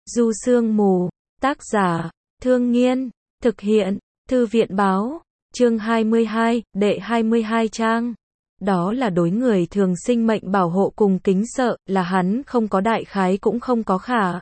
Du Sương Mù, tác giả, Thương Nghiên, thực hiện, Thư viện báo, chương 22, đệ 22 trang. Đó là đối người thường sinh mệnh bảo hộ cùng kính sợ, là hắn không có đại khái cũng không có khả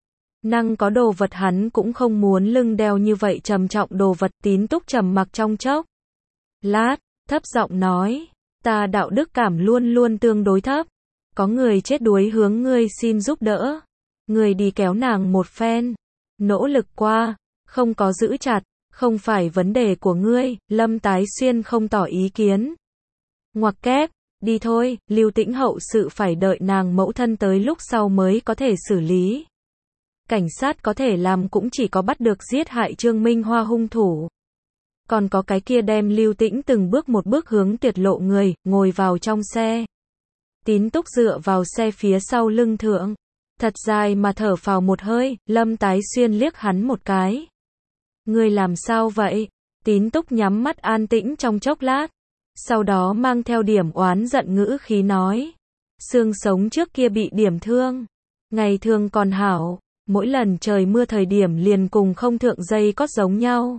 năng có đồ vật hắn cũng không muốn lưng đeo như vậy trầm trọng đồ vật. Tín Túc trầm mặc trong chốc lát, thấp giọng nói, ta đạo đức cảm luôn luôn tương đối thấp. Có người chết đuối hướng ngươi xin giúp đỡ. Ngươi đi kéo nàng một phen. Nỗ lực qua, không có giữ chặt, không phải vấn đề của ngươi. Lâm Tái Xuyên không tỏ ý kiến. Ngoặc kép, đi thôi, Lưu Tĩnh hậu sự phải đợi nàng mẫu thân tới lúc sau mới có thể xử lý. Cảnh sát có thể làm cũng chỉ có bắt được giết hại Trương Minh Hoa hung thủ. Còn có cái kia đem Lưu Tĩnh từng bước một bước hướng tuyệt lộ người, ngồi vào trong xe. Tín Túc dựa vào xe phía sau lưng thượng. Thật dài mà thở phào một hơi, Lâm Tái Xuyên liếc hắn một cái. Ngươi làm sao vậy? Tín Túc nhắm mắt an tĩnh trong chốc lát. Sau đó mang theo điểm oán giận ngữ khí nói. Xương sống trước kia bị điểm thương. Ngày thường còn hảo. Mỗi lần trời mưa thời điểm liền cùng không thượng dây cót giống nhau.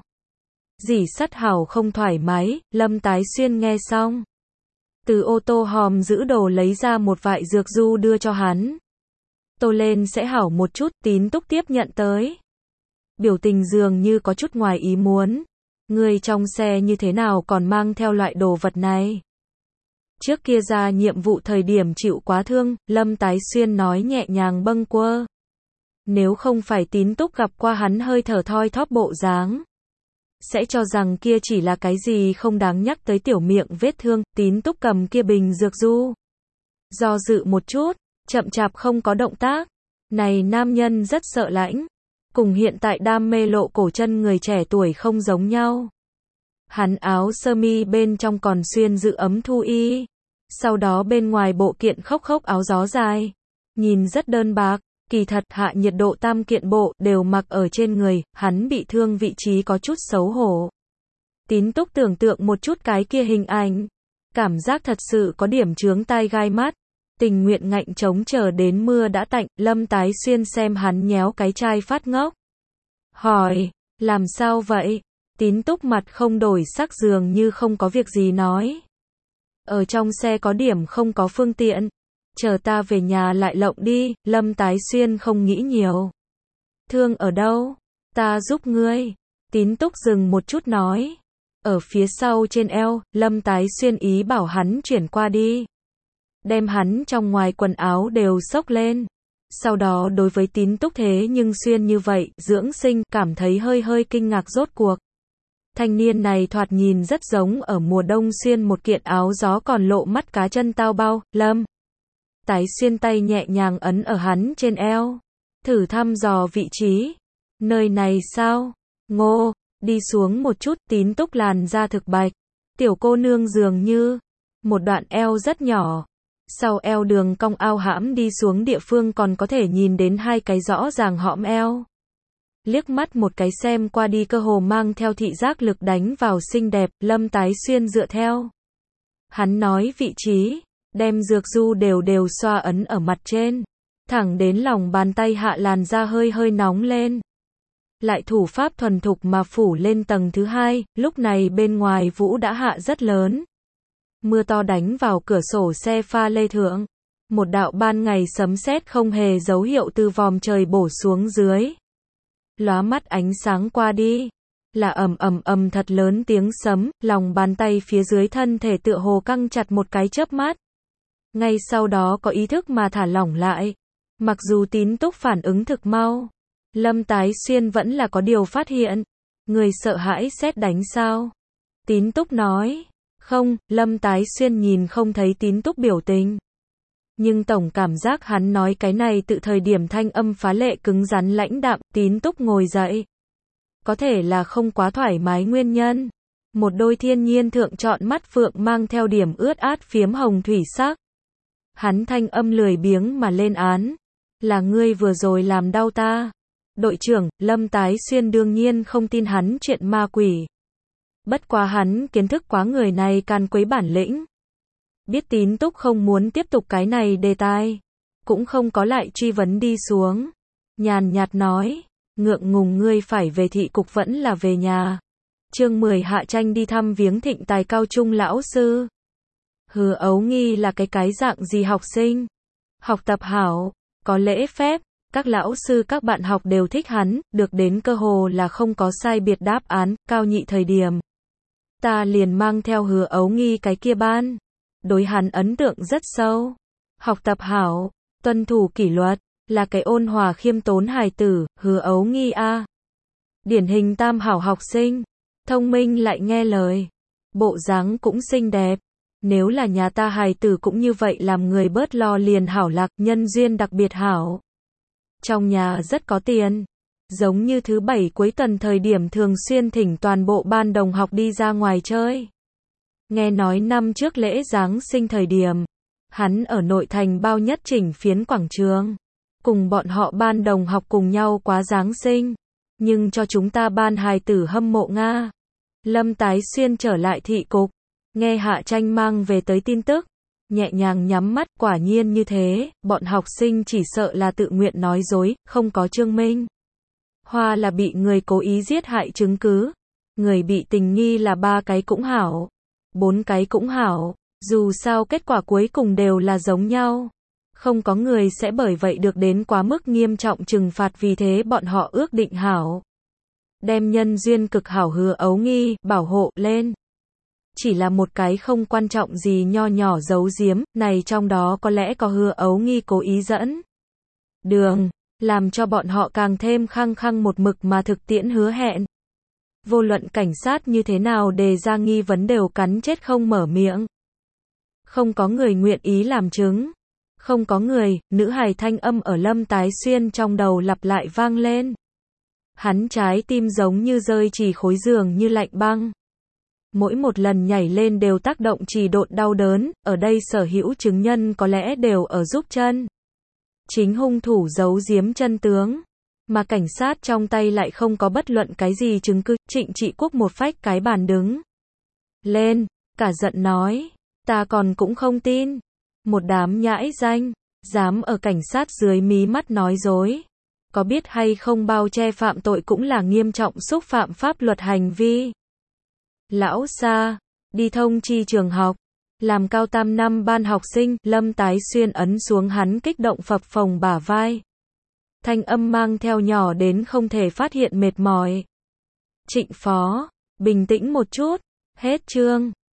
Dỉ sắt hảo không thoải mái. Lâm Tái Xuyên nghe xong. Từ ô tô hòm giữ đồ lấy ra một vại dược du đưa cho hắn. Tô lên sẽ hảo một chút. Tín Túc tiếp nhận tới. Biểu tình dường như có chút ngoài ý muốn. Người trong xe như thế nào còn mang theo loại đồ vật này? Trước kia ra nhiệm vụ thời điểm chịu quá thương, Lâm Tái Xuyên nói nhẹ nhàng bâng quơ. Nếu không phải Tín Túc gặp qua hắn hơi thở thoi thóp bộ dáng, sẽ cho rằng kia chỉ là cái gì không đáng nhắc tới tiểu miệng vết thương. Tín Túc cầm kia bình dược du. Do dự một chút, chậm chạp không có động tác. Này nam nhân rất sợ lãnh. Cùng hiện tại đam mê lộ cổ chân người trẻ tuổi không giống nhau. Hắn áo sơ mi bên trong còn xuyên dự ấm thu y. Sau đó bên ngoài bộ kiện khốc khốc áo gió dài. Nhìn rất đơn bạc. Kỳ thật hạ nhiệt độ tam kiện bộ đều mặc ở trên người. Hắn bị thương vị trí có chút xấu hổ. Tín Túc tưởng tượng một chút cái kia hình ảnh. Cảm giác thật sự có điểm chướng tai gai mắt. Tình nguyện ngạnh chống chờ đến mưa đã tạnh. Lâm Tái Xuyên xem hắn nhéo cái chai phát ngốc. Hỏi, làm sao vậy? Tín Túc mặt không đổi sắc dường như không có việc gì nói. Ở trong xe có điểm không có phương tiện. Chờ ta về nhà lại lộng đi. Lâm Tái Xuyên không nghĩ nhiều. Thương ở đâu? Ta giúp ngươi. Tín Túc dừng một chút nói. Ở phía sau trên eo. Lâm Tái Xuyên ý bảo hắn chuyển qua đi. Đem hắn trong ngoài quần áo đều xốc lên. Sau đó đối với Tín Túc thế nhưng xuyên như vậy, dưỡng sinh, cảm thấy hơi kinh ngạc rốt cuộc. Thanh niên này thoạt nhìn rất giống ở mùa đông xuyên một kiện áo gió còn lộ mắt cá chân tao bao. Lâm Tái Xuyên tay nhẹ nhàng ấn ở hắn trên eo. Thử thăm dò vị trí. Nơi này sao? Ngô, đi xuống một chút. Tín Túc làn da thực bạch. Tiểu cô nương dường như một đoạn eo rất nhỏ. Sau eo đường cong ao hãm đi xuống địa phương còn có thể nhìn đến hai cái rõ ràng hõm eo. Liếc mắt một cái xem qua đi cơ hồ mang theo thị giác lực đánh vào xinh đẹp. Lâm Tái Xuyên dựa theo hắn nói vị trí, đem dược du đều xoa ấn ở mặt trên, thẳng đến lòng bàn tay hạ làn da hơi nóng lên. Lại thủ pháp thuần thục mà phủ lên tầng thứ hai. Lúc này bên ngoài vũ đã hạ rất lớn. Mưa to đánh vào cửa sổ xe pha lê thượng. Một đạo ban ngày sấm sét không hề dấu hiệu từ vòm trời bổ xuống dưới. Lóa mắt ánh sáng qua đi. Là ầm thật lớn tiếng sấm. Lòng bàn tay phía dưới thân thể tựa hồ căng chặt một cái chớp mắt. Ngay sau đó có ý thức mà thả lỏng lại. Mặc dù Tín Túc phản ứng thực mau. Lâm Tái Xuyên vẫn là có điều phát hiện. Người sợ hãi sét đánh sao? Tín Túc nói. Không, Lâm Tái Xuyên nhìn không thấy Tín Túc biểu tình. Nhưng tổng cảm giác hắn nói cái này tự thời điểm thanh âm phá lệ cứng rắn lãnh đạm. Tín Túc ngồi dậy. Có thể là không quá thoải mái nguyên nhân. Một đôi thiên nhiên thượng trọn mắt phượng mang theo điểm ướt át phiếm hồng thủy sắc. Hắn thanh âm lười biếng mà lên án. Là ngươi vừa rồi làm đau ta. Đội trưởng, Lâm Tái Xuyên đương nhiên không tin hắn chuyện ma quỷ. Bất quá hắn kiến thức quá người này can quấy bản lĩnh. Biết Tín Túc không muốn tiếp tục cái này đề tài. Cũng không có lại truy vấn đi xuống. nhàn nhạt nói, ngượng ngùng ngươi phải về thị cục vẫn là về nhà. Chương 10 Hạ Tranh đi thăm viếng Thịnh Tài cao trung lão sư. Hứa Ấu Nghi là cái dạng gì học sinh? Học tập hảo, có lễ phép, các lão sư các bạn học đều thích hắn, được đến cơ hồ là không có sai biệt đáp án, cao nhị thời điểm. Ta liền mang theo Hứa Ấu Nghi cái kia ban. Đối hắn ấn tượng rất sâu. Học tập hảo, tuân thủ kỷ luật, là cái ôn hòa khiêm tốn hài tử, Hứa Ấu Nghi a. Điển hình tam hảo học sinh, thông minh lại nghe lời, bộ dáng cũng xinh đẹp. Nếu là nhà ta hài tử cũng như vậy làm người bớt lo liền hảo lạc, nhân duyên đặc biệt hảo. Trong nhà rất có tiền, giống như thứ bảy cuối tuần thời điểm thường xuyên thỉnh toàn bộ ban đồng học đi ra ngoài chơi. Nghe nói năm trước lễ Giáng sinh thời điểm, hắn ở nội thành bao nhất chỉnh phiến quảng trường, cùng bọn họ ban đồng học cùng nhau quá Giáng sinh, nhưng cho chúng ta ban hài tử hâm mộ Nga. Lâm Tái Xuyên trở lại thị cục, nghe Hạ Tranh mang về tới tin tức, nhẹ nhàng nhắm mắt, quả nhiên như thế, bọn học sinh chỉ sợ là tự nguyện nói dối, không có chứng minh. Hoa là bị người cố ý giết hại chứng cứ, người bị tình nghi là 3 cái cũng hảo, 4 cái cũng hảo, dù sao kết quả cuối cùng đều là giống nhau. Không có người sẽ bởi vậy được đến quá mức nghiêm trọng trừng phạt, vì thế bọn họ ước định hảo. Đem nhân duyên cực hảo Hứa Ấu Nghi, bảo hộ lên. Chỉ là một cái không quan trọng gì nho nhỏ giấu giếm, này trong đó có lẽ có Hứa Ấu Nghi cố ý dẫn đường, làm cho bọn họ càng thêm khăng khăng một mực mà thực tiễn hứa hẹn. Vô luận cảnh sát như thế nào đề ra nghi vấn đều cắn chết không mở miệng. Không có người nguyện ý làm chứng. Không có người, nữ hài thanh âm ở Lâm Tái Xuyên trong đầu lặp lại vang lên. Hắn trái tim giống như rơi chỉ khối giường như lạnh băng. Mỗi một lần nhảy lên đều tác động trì độn đau đớn, ở đây sở hữu chứng nhân có lẽ đều ở giúp chân. Chính hung thủ giấu giếm chân tướng, mà cảnh sát trong tay lại không có bất luận cái gì chứng cứ. Trịnh Trị Quốc một phách cái bàn đứng lên, cả giận nói, ta còn cũng không tin. Một đám nhãi danh, dám ở cảnh sát dưới mí mắt nói dối. Có biết hay không bao che phạm tội cũng là nghiêm trọng xúc phạm pháp luật hành vi. Lão Sa, đi thông chi trường học, làm cao tam năm ban học sinh, Lâm Tái Xuyên ấn xuống hắn kích động phập phồng bả vai. Thanh âm mang theo nhỏ đến không thể phát hiện mệt mỏi. Trịnh Phó, bình tĩnh một chút, hết chương.